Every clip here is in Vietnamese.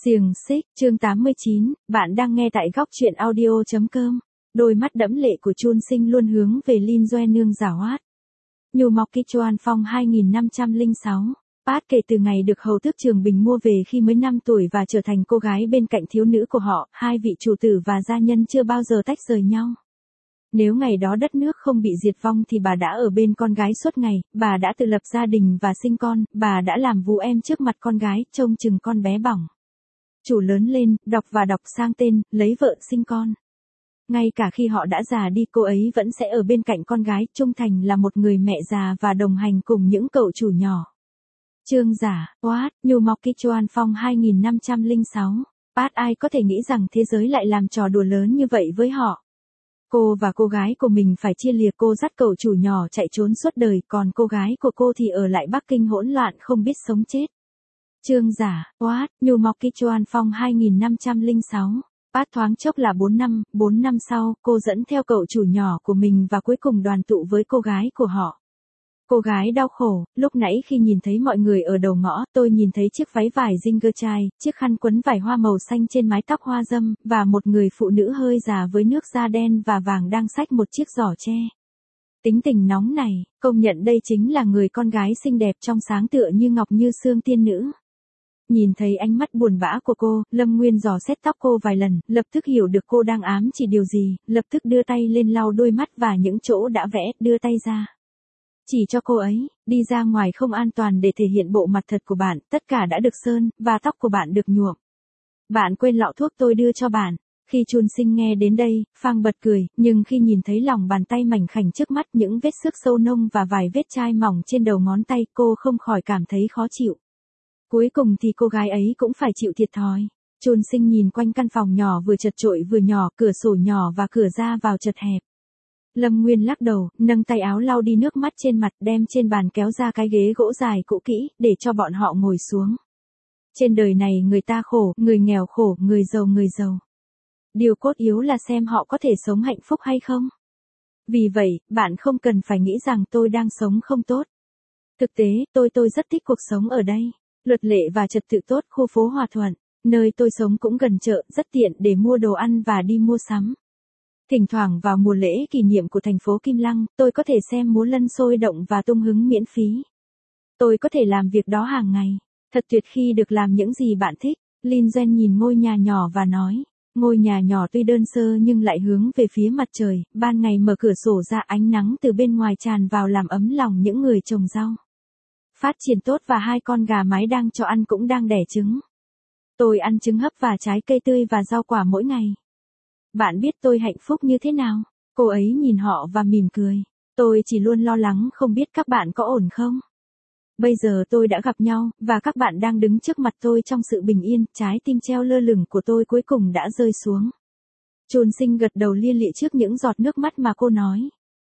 Xiềng xích, chương 89, bạn đang nghe tại góc truyện audio.com. Đôi mắt đẫm lệ của Chun Sinh luôn hướng về Lin Doe nương giảo hoạt. Nhu Mộc Ki Choan Phong 2506. Pat kể từ ngày được hầu tước Trường Bình mua về khi mới 5 tuổi và trở thành cô gái bên cạnh thiếu nữ của họ, hai vị chủ tử và gia nhân chưa bao giờ tách rời nhau. Nếu ngày đó đất nước không bị diệt vong thì bà đã ở bên con gái suốt ngày, bà đã tự lập gia đình và sinh con, bà đã làm vũ em trước mặt con gái, trông chừng con bé bỏng. Chủ lớn lên, đọc và đọc sang tên, lấy vợ sinh con. Ngay cả khi họ đã già đi cô ấy vẫn sẽ ở bên cạnh con gái, trung thành là một người mẹ già và đồng hành cùng những cậu chủ nhỏ. Chương giả, What, Nhu Mộc Ki Choan Phong 2506. Pat ai có thể nghĩ rằng thế giới lại làm trò đùa lớn như vậy với họ. Cô và cô gái của mình phải chia lìa, cô dắt cậu chủ nhỏ chạy trốn suốt đời, còn cô gái của cô thì ở lại Bắc Kinh hỗn loạn không biết sống chết. Chương giả, What, Nhu Mộc Ki Choan Phong 2506. Pat thoáng chốc là 4 năm sau, cô dẫn theo cậu chủ nhỏ của mình và cuối cùng đoàn tụ với cô gái của họ. Cô gái đau khổ, lúc nãy khi nhìn thấy mọi người ở đầu ngõ, tôi nhìn thấy chiếc váy vải Ginger chai, chiếc khăn quấn vải hoa màu xanh trên mái tóc hoa dâm, và một người phụ nữ hơi già với nước da đen và vàng đang xách một chiếc giỏ tre. Tính tình nóng này, công nhận đây chính là người con gái xinh đẹp trong sáng tựa như ngọc như xương tiên nữ. Nhìn thấy ánh mắt buồn bã của cô, Lâm Nguyên dò xét tóc cô vài lần, lập tức hiểu được cô đang ám chỉ điều gì, lập tức đưa tay lên lau đôi mắt và những chỗ đã vẽ, đưa tay ra. Chỉ cho cô ấy, đi ra ngoài không an toàn để thể hiện bộ mặt thật của bạn, tất cả đã được sơn, và tóc của bạn được nhuộm. Bạn quên lọ thuốc tôi đưa cho bạn. Khi Chun Sinh nghe đến đây, phang bật cười, nhưng khi nhìn thấy lòng bàn tay mảnh khảnh trước mắt, những vết xước sâu nông và vài vết chai mỏng trên đầu ngón tay, cô không khỏi cảm thấy khó chịu. Cuối cùng thì cô gái ấy cũng phải chịu thiệt thòi. Chun Sinh nhìn quanh căn phòng nhỏ vừa chật chội vừa nhỏ, cửa sổ nhỏ và cửa ra vào chật hẹp. Lâm Nguyên lắc đầu, nâng tay áo lau đi nước mắt trên mặt, đem trên bàn kéo ra cái ghế gỗ dài cũ kỹ, để cho bọn họ ngồi xuống. Trên đời này người ta khổ, người nghèo khổ, người giàu. Điều cốt yếu là xem họ có thể sống hạnh phúc hay không. Vì vậy, bạn không cần phải nghĩ rằng tôi đang sống không tốt. Thực tế, tôi rất thích cuộc sống ở đây. Luật lệ và trật tự tốt, khu phố hòa thuận, nơi tôi sống cũng gần chợ, rất tiện để mua đồ ăn và đi mua sắm. Thỉnh thoảng vào mùa lễ kỷ niệm của thành phố Kim Lăng, tôi có thể xem múa lân sôi động và tung hứng miễn phí. Tôi có thể làm việc đó hàng ngày. Thật tuyệt khi được làm những gì bạn thích. Lin Doe nhìn ngôi nhà nhỏ và nói. Ngôi nhà nhỏ tuy đơn sơ nhưng lại hướng về phía mặt trời, ban ngày mở cửa sổ ra ánh nắng từ bên ngoài tràn vào làm ấm lòng những người trồng rau. Phát triển tốt và 2 con gà mái đang cho ăn cũng đang đẻ trứng. Tôi ăn trứng hấp và trái cây tươi và rau quả mỗi ngày. Bạn biết tôi hạnh phúc như thế nào? Cô ấy nhìn họ và mỉm cười. Tôi chỉ luôn lo lắng không biết các bạn có ổn không? Bây giờ tôi đã gặp nhau, và các bạn đang đứng trước mặt tôi trong sự bình yên, trái tim treo lơ lửng của tôi cuối cùng đã rơi xuống. Chun Sinh gật đầu lia lịa trước những giọt nước mắt mà cô nói.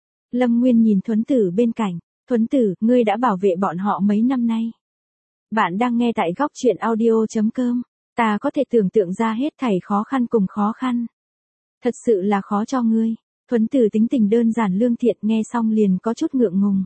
Lâm Nguyên nhìn Thuấn Tử bên cạnh. Thuấn Tử, ngươi đã bảo vệ bọn họ mấy năm nay. Bạn đang nghe tại góc truyện audio.com. Ta có thể tưởng tượng ra hết thảy khó khăn cùng khó khăn. Thật sự là khó cho ngươi. Thuấn Tử tính tình đơn giản lương thiện, nghe xong liền có chút ngượng ngùng.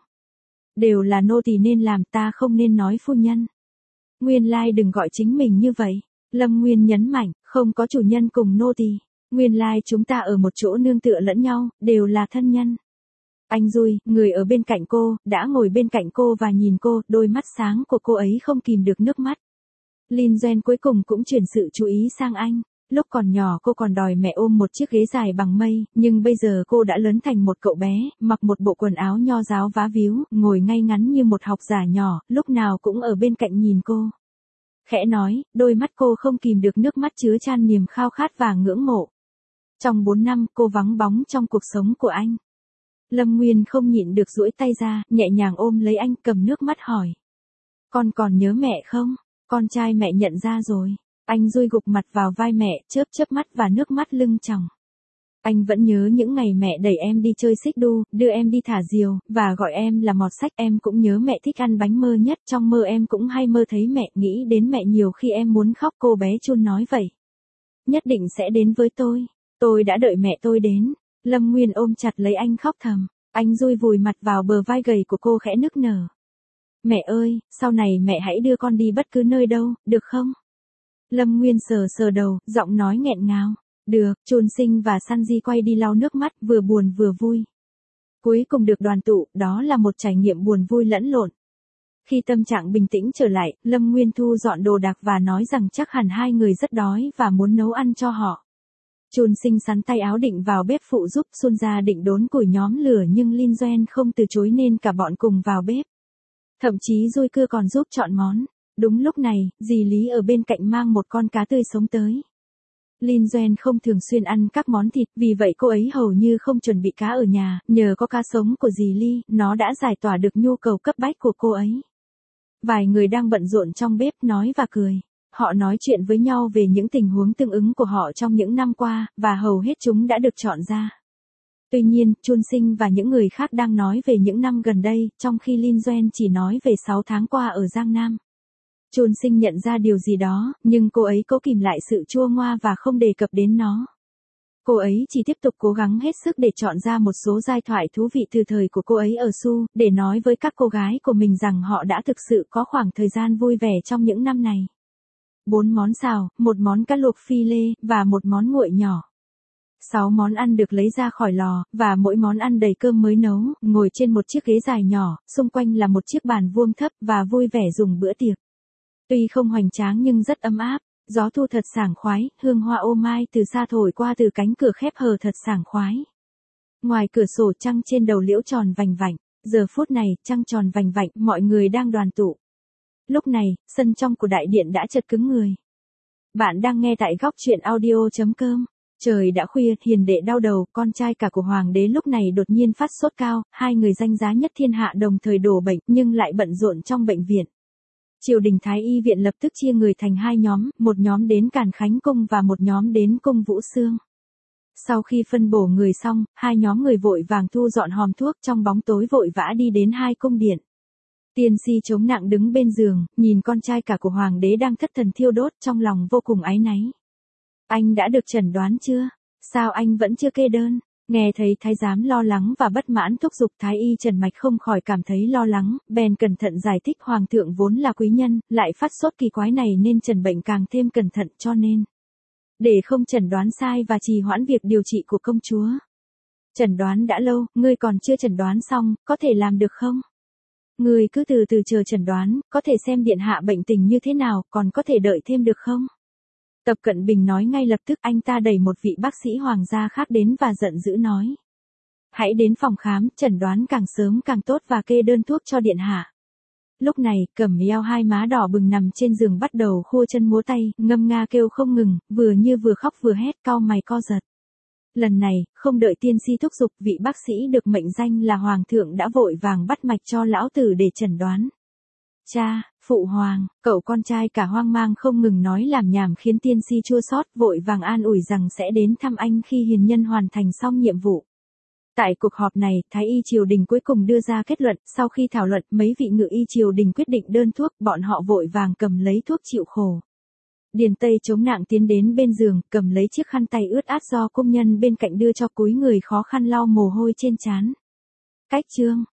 Đều là nô tỳ nên làm, ta không nên nói phu nhân. Nguyên lai đừng gọi chính mình như vậy. Lâm Nguyên nhấn mạnh, không có chủ nhân cùng nô tỳ. Nguyên lai chúng ta ở một chỗ nương tựa lẫn nhau, đều là thân nhân. Anh Dui, người ở bên cạnh cô, đã ngồi bên cạnh cô và nhìn cô, đôi mắt sáng của cô ấy không kìm được nước mắt. Lin Doe cuối cùng cũng chuyển sự chú ý sang anh. Lúc còn nhỏ cô còn đòi mẹ ôm một chiếc ghế dài bằng mây, nhưng bây giờ cô đã lớn thành một cậu bé, mặc một bộ quần áo nho giáo vá víu, ngồi ngay ngắn như một học giả nhỏ, lúc nào cũng ở bên cạnh nhìn cô. Khẽ nói, đôi mắt cô không kìm được nước mắt chứa chan niềm khao khát và ngưỡng mộ. Trong 4 năm, cô vắng bóng trong cuộc sống của anh. Lâm Nguyên không nhịn được duỗi tay ra, nhẹ nhàng ôm lấy anh, cầm nước mắt hỏi. Con còn nhớ mẹ không? Con trai mẹ nhận ra rồi. Anh Dui gục mặt vào vai mẹ, chớp mắt và nước mắt lưng tròng. Anh vẫn nhớ những ngày mẹ đẩy em đi chơi xích đu, đưa em đi thả diều, và gọi em là mọt sách. Em cũng nhớ mẹ thích ăn bánh mơ nhất, trong mơ em cũng hay mơ thấy mẹ, nghĩ đến mẹ nhiều khi em muốn khóc. Cô bé Chun nói vậy. Nhất định sẽ đến với tôi đã đợi mẹ tôi đến. Lâm Nguyên ôm chặt lấy anh khóc thầm. Anh Dui vùi mặt vào bờ vai gầy của cô khẽ nức nở. Mẹ ơi, sau này mẹ hãy đưa con đi bất cứ nơi đâu, được không? Lâm Nguyên sờ sờ đầu, giọng nói nghẹn ngào. Được, Chun Sinh và Sanji quay đi lau nước mắt, vừa buồn vừa vui. Cuối cùng được đoàn tụ, đó là một trải nghiệm buồn vui lẫn lộn. Khi tâm trạng bình tĩnh trở lại, Lâm Nguyên thu dọn đồ đạc và nói rằng chắc hẳn hai người rất đói và muốn nấu ăn cho họ. Chun Sinh sắn tay áo định vào bếp phụ giúp, Sun Ra định đốn củi nhóm lửa nhưng Lin Duan không từ chối nên cả bọn cùng vào bếp. Thậm chí Dui Cưa còn giúp chọn món. Đúng lúc này, dì Lý ở bên cạnh mang một con cá tươi sống tới. Lin Duan không thường xuyên ăn các món thịt, vì vậy cô ấy hầu như không chuẩn bị cá ở nhà, nhờ có cá sống của dì Ly, nó đã giải tỏa được nhu cầu cấp bách của cô ấy. Vài người đang bận rộn trong bếp nói và cười. Họ nói chuyện với nhau về những tình huống tương ứng của họ trong những năm qua, và hầu hết chúng đã được chọn ra. Tuy nhiên, Chun Sinh và những người khác đang nói về những năm gần đây, trong khi Lin Duan chỉ nói về 6 tháng qua ở Giang Nam. Chun Sinh nhận ra điều gì đó, nhưng cô ấy cố kìm lại sự chua ngoa và không đề cập đến nó. Cô ấy chỉ tiếp tục cố gắng hết sức để chọn ra một số giai thoại thú vị từ thời của cô ấy ở Su, để nói với các cô gái của mình rằng họ đã thực sự có khoảng thời gian vui vẻ trong những năm này. 4 món xào, một món cá luộc phi lê, và một món nguội nhỏ. 6 món ăn được lấy ra khỏi lò, và mỗi món ăn đầy cơm mới nấu, ngồi trên một chiếc ghế dài nhỏ, xung quanh là một chiếc bàn vuông thấp và vui vẻ dùng bữa tiệc. Tuy không hoành tráng nhưng rất ấm áp, gió thu thật sảng khoái, hương hoa ô mai từ xa thổi qua từ cánh cửa khép hờ thật sảng khoái. Ngoài cửa sổ trăng trên đầu liễu tròn vành vạnh, giờ phút này, trăng tròn vành vạnh, mọi người đang đoàn tụ. Lúc này, sân trong của đại điện đã chật cứng người. Bạn đang nghe tại góc truyện audio.com. Trời đã khuya, Hiền đệ đau đầu, con trai cả của hoàng đế lúc này đột nhiên phát sốt cao, hai người danh giá nhất thiên hạ đồng thời đổ bệnh, nhưng lại bận rộn trong bệnh viện. Triều đình Thái y viện lập tức chia người thành hai nhóm, một nhóm đến Càn Khánh cung và một nhóm đến cung Vũ Xương. Sau khi phân bổ người xong, hai nhóm người vội vàng thu dọn hòm thuốc, trong bóng tối vội vã đi đến hai cung điện. Tiên si chống nặng đứng bên giường, nhìn con trai cả của hoàng đế đang thất thần thiêu đốt, trong lòng vô cùng áy náy. Anh đã được chẩn đoán chưa? Sao anh vẫn chưa kê đơn? Nghe thấy thái giám lo lắng và bất mãn thúc giục, thái y Trần Mạch không khỏi cảm thấy lo lắng, bèn cẩn thận giải thích hoàng thượng vốn là quý nhân, lại phát sốt kỳ quái này nên trần bệnh càng thêm cẩn thận, cho nên để không chẩn đoán sai và trì hoãn việc điều trị của công chúa. Chẩn đoán đã lâu, ngươi còn chưa chẩn đoán xong, có thể làm được không? Ngươi cứ từ từ chờ chẩn đoán, có thể xem điện hạ bệnh tình như thế nào, còn có thể đợi thêm được không? Tập Cận Bình nói ngay lập tức, anh ta đẩy một vị bác sĩ hoàng gia khác đến và giận dữ nói. Hãy đến phòng khám, chẩn đoán càng sớm càng tốt và kê đơn thuốc cho điện hạ. Lúc này, Cẩm Eo hai má đỏ bừng nằm trên giường bắt đầu khua chân múa tay, ngâm nga kêu không ngừng, vừa khóc vừa hét, cau mày co giật. Lần này, không đợi tiên si thúc giục, vị bác sĩ được mệnh danh là hoàng thượng đã vội vàng bắt mạch cho lão tử để chẩn đoán. Cha, phụ hoàng, cậu con trai cả hoang mang không ngừng nói làm nhảm khiến tiên si chua xót, vội vàng an ủi rằng sẽ đến thăm anh khi hiền nhân hoàn thành xong nhiệm vụ. Tại cuộc họp này, Thái y triều đình cuối cùng đưa ra kết luận, sau khi thảo luận, mấy vị ngự y triều đình quyết định đơn thuốc, bọn họ vội vàng cầm lấy thuốc chịu khổ. Điền Tây chống nặng tiến đến bên giường, cầm lấy chiếc khăn tay ướt át do công nhân bên cạnh đưa cho, cúi người khó khăn lau mồ hôi trên trán. Cách chương